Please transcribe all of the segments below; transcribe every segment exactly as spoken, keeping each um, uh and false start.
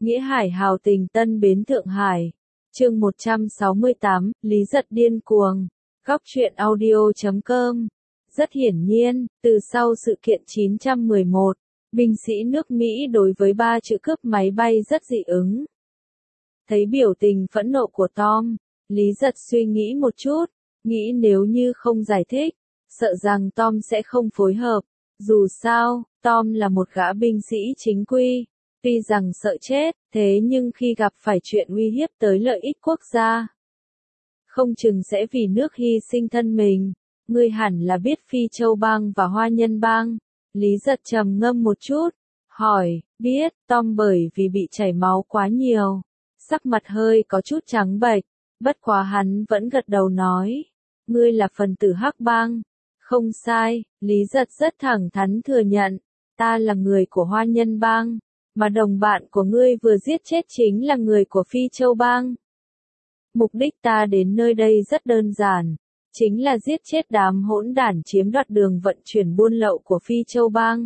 Nghĩa Hải hào tình Tân Bến Thượng Hải. Chương một trăm sáu mươi tám, Lý Giật điên cuồng. Góc truyện audio chấm com. Rất hiển nhiên, từ sau sự kiện chín trăm mười một, binh sĩ nước Mỹ đối với ba chữ cướp máy bay rất dị ứng. Thấy biểu tình phẫn nộ của Tom, Lý Giật suy nghĩ một chút, nghĩ nếu như không giải thích, sợ rằng Tom sẽ không phối hợp. Dù sao, Tom là một gã binh sĩ chính quy. Tuy rằng sợ chết, thế nhưng khi gặp phải chuyện uy hiếp tới lợi ích quốc gia, không chừng sẽ vì nước hy sinh thân mình. Ngươi hẳn là biết Phi Châu Bang và Hoa Nhân Bang. Lý Giật trầm ngâm một chút, hỏi, biết. Tom bởi vì bị chảy máu quá nhiều, sắc mặt hơi có chút trắng bệch, bất quá hắn vẫn gật đầu nói, ngươi là phần tử Hắc Bang. Không sai, Lý Giật rất thẳng thắn thừa nhận, ta là người của Hoa Nhân Bang. Mà đồng bạn của ngươi vừa giết chết chính là người của Phi Châu Bang. Mục đích ta đến nơi đây rất đơn giản, chính là giết chết đám hỗn đản chiếm đoạt đường vận chuyển buôn lậu của Phi Châu Bang.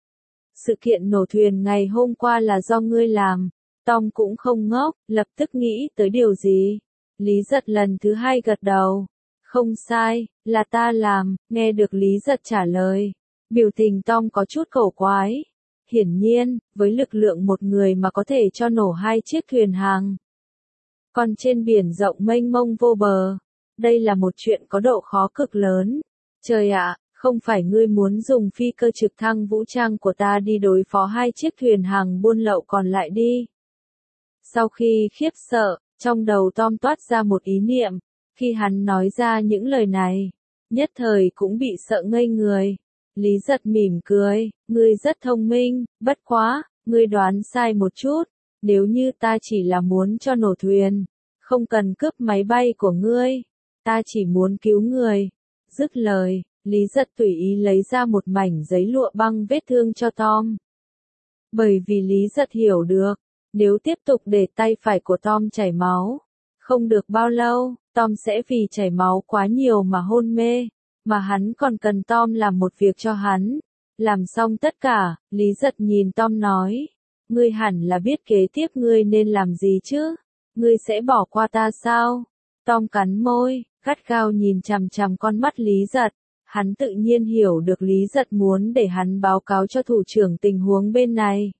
Sự kiện nổ thuyền ngày hôm qua là do ngươi làm. Tom cũng không ngốc, lập tức nghĩ tới điều gì. Lý Giật lần thứ hai gật đầu. Không sai, là ta làm. Nghe được Lý Giật trả lời, biểu tình Tom có chút cổ quái. Hiển nhiên, với lực lượng một người mà có thể cho nổ hai chiếc thuyền hàng. Còn trên biển rộng mênh mông vô bờ, đây là một chuyện có độ khó cực lớn. Trời ạ, không phải ngươi muốn dùng phi cơ trực thăng vũ trang của ta đi đối phó hai chiếc thuyền hàng buôn lậu còn lại đi. Sau khi khiếp sợ, trong đầu Tom toát ra một ý niệm, khi hắn nói ra những lời này, nhất thời cũng bị sợ ngây người. Lý Giật mỉm cười, ngươi rất thông minh, bất quá, ngươi đoán sai một chút, nếu như ta chỉ là muốn cho nổ thuyền, không cần cướp máy bay của ngươi, ta chỉ muốn cứu người. Dứt lời, Lý Giật tùy ý lấy ra một mảnh giấy lụa băng vết thương cho Tom. Bởi vì Lý Giật hiểu được, nếu tiếp tục để tay phải của Tom chảy máu, không được bao lâu, Tom sẽ vì chảy máu quá nhiều mà hôn mê. Mà hắn còn cần Tom làm một việc cho hắn. Làm xong tất cả, Lý Giật nhìn Tom nói, ngươi hẳn là biết kế tiếp ngươi nên làm gì chứ? Ngươi sẽ bỏ qua ta sao? Tom cắn môi, gắt gao nhìn chằm chằm con mắt Lý Giật. Hắn tự nhiên hiểu được Lý Giật muốn để hắn báo cáo cho thủ trưởng tình huống bên này.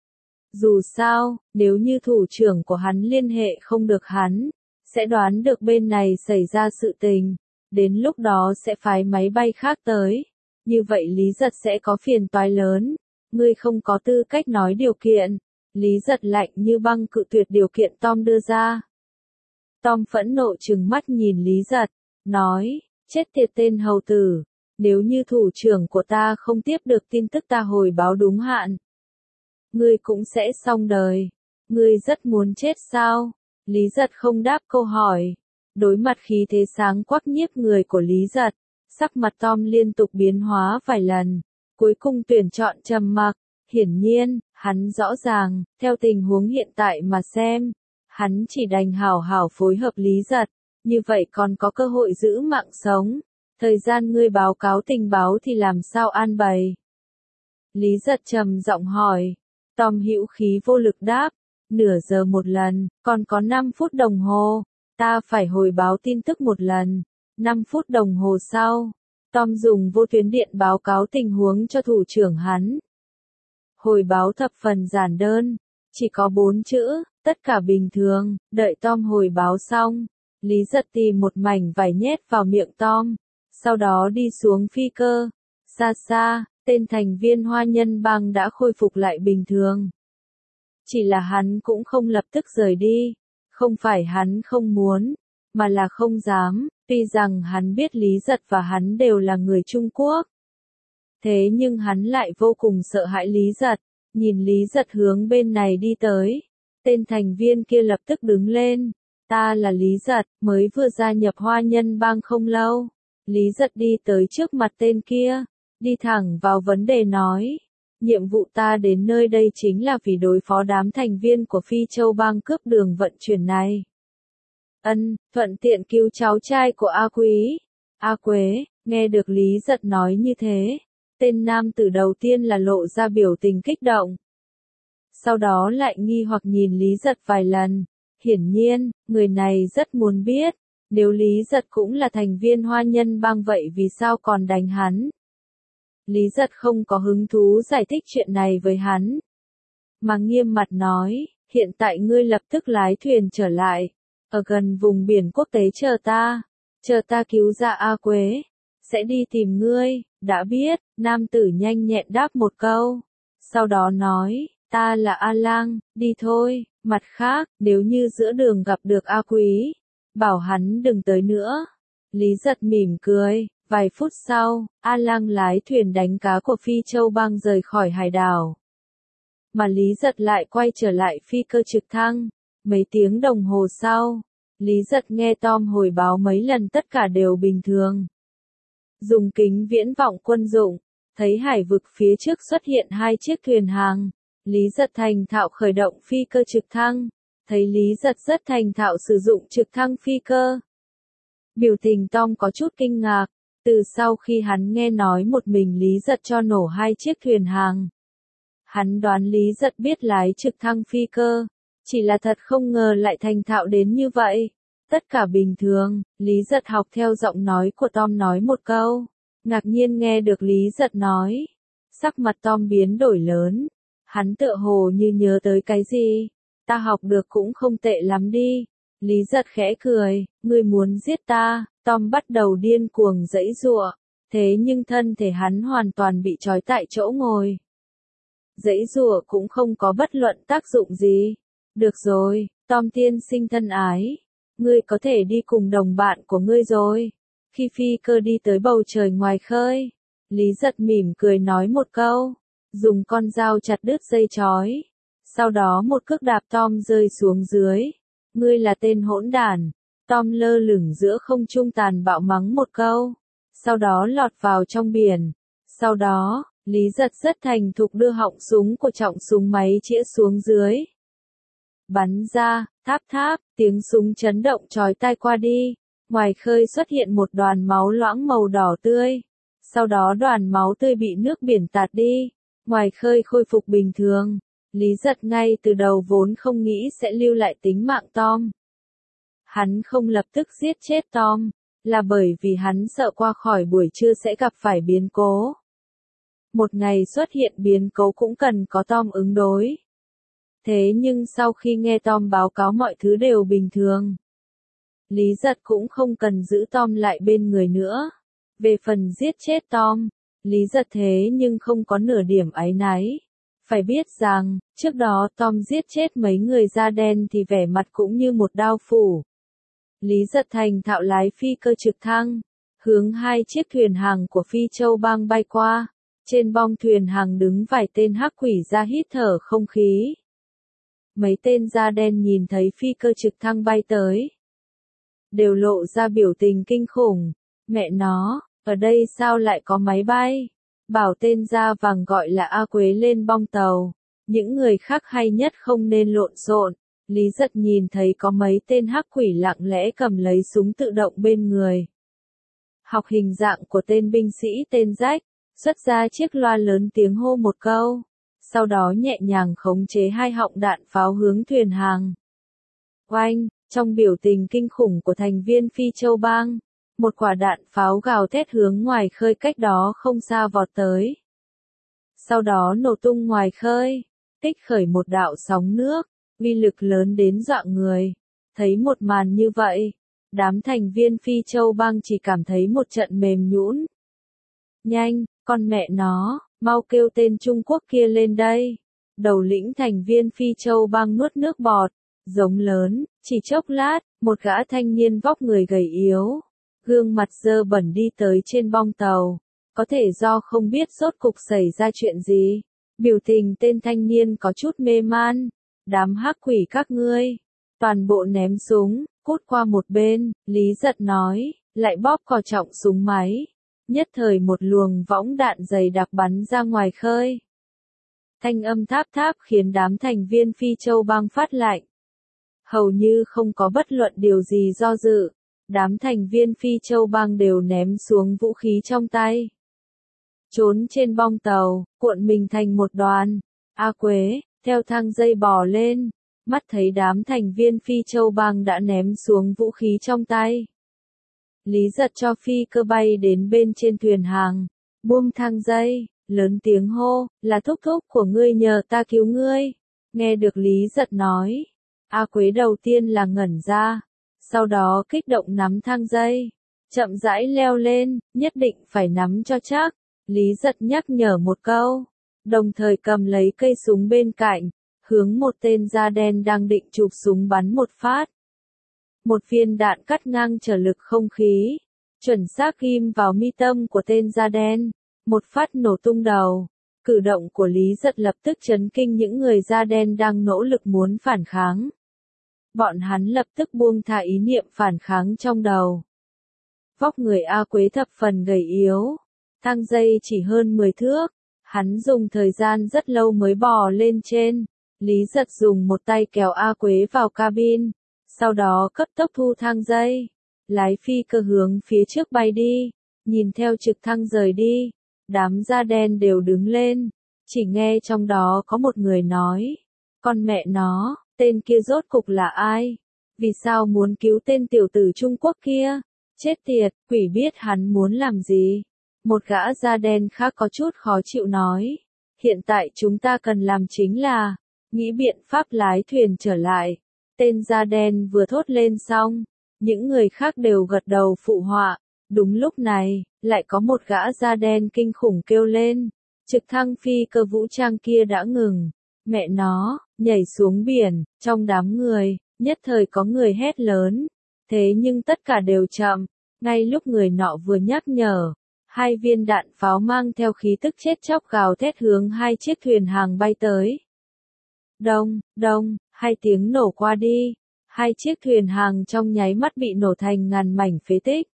Dù sao, nếu như thủ trưởng của hắn liên hệ không được hắn, sẽ đoán được bên này xảy ra sự tình. Đến lúc đó sẽ phái máy bay khác tới. Như vậy Lý Giật sẽ có phiền toái lớn. Ngươi không có tư cách nói điều kiện. Lý Giật lạnh như băng cự tuyệt điều kiện Tom đưa ra. Tom phẫn nộ trừng mắt nhìn Lý Giật, nói, chết tiệt tên hầu tử. Nếu như thủ trưởng của ta không tiếp được tin tức ta hồi báo đúng hạn, ngươi cũng sẽ xong đời. Ngươi rất muốn chết sao? Lý Giật không đáp câu hỏi. Đối mặt khí thế sáng quắc nhiếp người của Lý Giật, sắc mặt Tom liên tục biến hóa vài lần, cuối cùng tuyển chọn trầm mặc. Hiển nhiên, hắn rõ ràng, theo tình huống hiện tại mà xem, hắn chỉ đành hảo hảo phối hợp Lý Giật, như vậy còn có cơ hội giữ mạng sống. Thời gian ngươi báo cáo tình báo thì làm sao an bày? Lý Giật trầm giọng hỏi. Tom hữu khí vô lực đáp, nửa giờ một lần, còn có năm phút đồng hồ. Ta phải hồi báo tin tức một lần. năm phút đồng hồ sau, Tom dùng vô tuyến điện báo cáo tình huống cho thủ trưởng hắn. Hồi báo thập phần giản đơn, chỉ có bốn chữ, tất cả bình thường. Đợi Tom hồi báo xong, Lý Giật tìm một mảnh vải nhét vào miệng Tom, sau đó đi xuống phi cơ. Xa xa, tên thành viên Hoa Nhân Bang đã khôi phục lại bình thường. Chỉ là hắn cũng không lập tức rời đi. Không phải hắn không muốn, mà là không dám, tuy rằng hắn biết Lý Giật và hắn đều là người Trung Quốc. Thế nhưng hắn lại vô cùng sợ hãi Lý Giật, nhìn Lý Giật hướng bên này đi tới. Tên thành viên kia lập tức đứng lên, ta là Lý Giật, mới vừa gia nhập Hoa Nhân Bang không lâu. Lý Giật đi tới trước mặt tên kia, đi thẳng vào vấn đề nói. Nhiệm vụ ta đến nơi đây chính là vì đối phó đám thành viên của Phi Châu Bang cướp đường vận chuyển này. Ân, thuận tiện cứu cháu trai của A Quý. A Quế, nghe được Lý Giật nói như thế, tên nam tử đầu tiên là lộ ra biểu tình kích động. sau đó lại nghi hoặc nhìn Lý Giật vài lần. Hiển nhiên, người này rất muốn biết, nếu Lý Giật cũng là thành viên Hoa Nhân Bang vậy vì sao còn đánh hắn. Lý Giật không có hứng thú giải thích chuyện này với hắn, mà nghiêm mặt nói, hiện tại ngươi lập tức lái thuyền trở lại, ở gần vùng biển quốc tế chờ ta, chờ ta cứu ra A Quế, sẽ đi tìm ngươi, đã biết, nam tử nhanh nhẹn đáp một câu, sau đó nói, ta là A Lang, đi thôi, mặt khác, nếu như giữa đường gặp được A Quý, bảo hắn đừng tới nữa. Lý Giật mỉm cười, vài phút sau, A Lang lái thuyền đánh cá của Phi Châu Bang rời khỏi hải đảo. Mà Lý Giật lại quay trở lại phi cơ trực thăng. Mấy tiếng đồng hồ sau, Lý Giật nghe Tom hồi báo mấy lần tất cả đều bình thường. Dùng kính viễn vọng quân dụng, thấy hải vực phía trước xuất hiện hai chiếc thuyền hàng. Lý Giật thành thạo khởi động phi cơ trực thăng, thấy Lý Giật rất thành thạo sử dụng trực thăng phi cơ. Biểu tình Tom có chút kinh ngạc, từ sau khi hắn nghe nói một mình Lý Giật cho nổ hai chiếc thuyền hàng. Hắn đoán Lý Giật biết lái trực thăng phi cơ, chỉ là thật không ngờ lại thành thạo đến như vậy. Tất cả bình thường, Lý Giật học theo giọng nói của Tom nói một câu, ngạc nhiên nghe được Lý Giật nói. Sắc mặt Tom biến đổi lớn, hắn tựa hồ như nhớ tới cái gì, ta học được cũng không tệ lắm đi. Lý Giật khẽ cười, ngươi muốn giết ta. Tom bắt đầu điên cuồng giãy giụa, thế nhưng thân thể hắn hoàn toàn bị trói tại chỗ ngồi. Giãy giụa cũng không có bất luận tác dụng gì. Được rồi, Tom tiên sinh thân ái, ngươi có thể đi cùng đồng bạn của ngươi rồi. Khi phi cơ đi tới bầu trời ngoài khơi, Lý Giật mỉm cười nói một câu, dùng con dao chặt đứt dây trói. Sau đó một cước đạp Tom rơi xuống dưới. Ngươi là tên hỗn đản. Tom lơ lửng giữa không trung tàn bạo mắng một câu, sau đó lọt vào trong biển. Sau đó, Lý Giật rất thành thục đưa họng súng của trọng súng máy chĩa xuống dưới. Bắn ra, tháp tháp, tiếng súng chấn động chói tai qua đi. Ngoài khơi xuất hiện một đoàn máu loãng màu đỏ tươi. Sau đó đoàn máu tươi bị nước biển tạt đi. Ngoài khơi khôi phục bình thường. Lý Giật ngay từ đầu vốn không nghĩ sẽ lưu lại tính mạng Tom. Hắn không lập tức giết chết Tom, là bởi vì hắn sợ qua khỏi buổi trưa sẽ gặp phải biến cố. Một ngày xuất hiện biến cố cũng cần có Tom ứng đối. Thế nhưng sau khi nghe Tom báo cáo mọi thứ đều bình thường, Lý Giật cũng không cần giữ Tom lại bên người nữa. Về phần giết chết Tom, Lý Giật thế nhưng không có nửa điểm áy náy. Phải biết rằng, trước đó Tom giết chết mấy người da đen thì vẻ mặt cũng như một đao phủ. Lý Giật thành thạo lái phi cơ trực thăng, hướng hai chiếc thuyền hàng của Phi Châu Bang bay qua. Trên bong thuyền hàng đứng vài tên hắc quỷ da hít thở không khí. Mấy tên da đen nhìn thấy phi cơ trực thăng bay tới, đều lộ ra biểu tình kinh khủng. Mẹ nó, ở đây sao lại có máy bay? Bảo tên da vàng gọi là A Quế lên bong tàu. Những người khác hay nhất không nên lộn xộn. Lý Giật nhìn thấy có mấy tên hắc quỷ lặng lẽ cầm lấy súng tự động bên người. Học hình dạng của tên binh sĩ tên Jack, xuất ra chiếc loa lớn tiếng hô một câu. Sau đó nhẹ nhàng khống chế hai họng đạn pháo hướng thuyền hàng. Oanh, trong biểu tình kinh khủng của thành viên Phi Châu Bang, một quả đạn pháo gào thét hướng ngoài khơi cách đó không xa vọt tới. Sau đó nổ tung ngoài khơi, kích khởi một đạo sóng nước, uy lực lớn đến dọa người. Thấy một màn như vậy, đám thành viên Phi Châu Bang chỉ cảm thấy một trận mềm nhũn. Nhanh, con mẹ nó, mau kêu tên Trung Quốc kia lên đây. Đầu lĩnh thành viên Phi Châu Bang nuốt nước bọt, giống lớn, chỉ chốc lát, một gã thanh niên vóc người gầy yếu, gương mặt dơ bẩn đi tới trên bong tàu. Có thể do không biết rốt cục xảy ra chuyện gì, biểu tình tên thanh niên có chút mê man. Đám hắc quỷ các ngươi, toàn bộ ném súng, cút qua một bên. Lý Giật nói, lại bóp cò trọng súng máy. Nhất thời một luồng võng đạn dày đặc bắn ra ngoài khơi. Thanh âm tháp tháp khiến đám thành viên Phi Châu Bang phát lạnh. Hầu như không có bất luận điều gì do dự, đám thành viên Phi Châu Bang đều ném xuống vũ khí trong tay. Trốn trên bong tàu, cuộn mình thành một đoàn. A Quế, theo thang dây bò lên, mắt thấy đám thành viên Phi Châu Bang đã ném xuống vũ khí trong tay. Lý Giật cho phi cơ bay đến bên trên thuyền hàng, buông thang dây, lớn tiếng hô, là thúc thúc của ngươi nhờ ta cứu ngươi. Nghe được Lý Giật nói, A Quế đầu tiên là ngẩn ra, sau đó kích động nắm thang dây, chậm rãi leo lên, nhất định phải nắm cho chắc. Lý Giật nhắc nhở một câu, đồng thời cầm lấy cây súng bên cạnh, hướng một tên da đen đang định chụp súng bắn một phát. Một viên đạn cắt ngang trở lực không khí, chuẩn xác ghim vào mi tâm của tên da đen, một phát nổ tung đầu. Cử động của Lý Giật lập tức chấn kinh những người da đen đang nỗ lực muốn phản kháng. Bọn hắn lập tức buông thả ý niệm phản kháng trong đầu. Vóc người A Quế thập phần gầy yếu, thang dây chỉ hơn mười thước, hắn dùng thời gian rất lâu mới bò lên trên. Lý Giật dùng một tay kéo A Quế vào cabin, sau đó cấp tốc thu thang dây, lái phi cơ hướng phía trước bay đi, nhìn theo trực thăng rời đi. Đám da đen đều đứng lên, chỉ nghe trong đó có một người nói, con mẹ nó, tên kia rốt cục là ai? Vì sao muốn cứu tên tiểu tử Trung Quốc kia? Chết tiệt, quỷ biết hắn muốn làm gì? Một gã da đen khác có chút khó chịu nói, hiện tại chúng ta cần làm chính là, nghĩ biện pháp lái thuyền trở lại. Tên da đen vừa thốt lên xong, những người khác đều gật đầu phụ họa. Đúng lúc này, lại có một gã da đen kinh khủng kêu lên, trực thăng phi cơ vũ trang kia đã ngừng, mẹ nó, nhảy xuống biển. Trong đám người, nhất thời có người hét lớn, thế nhưng tất cả đều chậm, ngay lúc người nọ vừa nhắc nhở, hai viên đạn pháo mang theo khí tức chết chóc gào thét hướng hai chiếc thuyền hàng bay tới. Đông, đông, hai tiếng nổ qua đi, hai chiếc thuyền hàng trong nháy mắt bị nổ thành ngàn mảnh phế tích.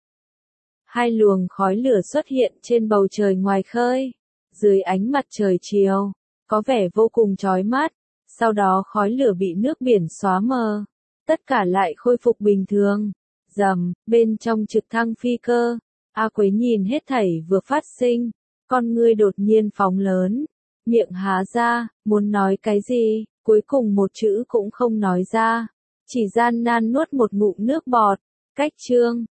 Hai luồng khói lửa xuất hiện trên bầu trời ngoài khơi, dưới ánh mặt trời chiều, có vẻ vô cùng chói mắt, sau đó khói lửa bị nước biển xóa mờ, tất cả lại khôi phục bình thường. Rầm, bên trong trực thăng phi cơ, A Quế nhìn hết thảy vừa phát sinh, con ngươi đột nhiên phóng lớn, miệng há ra, muốn nói cái gì, cuối cùng một chữ cũng không nói ra, chỉ gian nan nuốt một ngụm nước bọt. Cách chương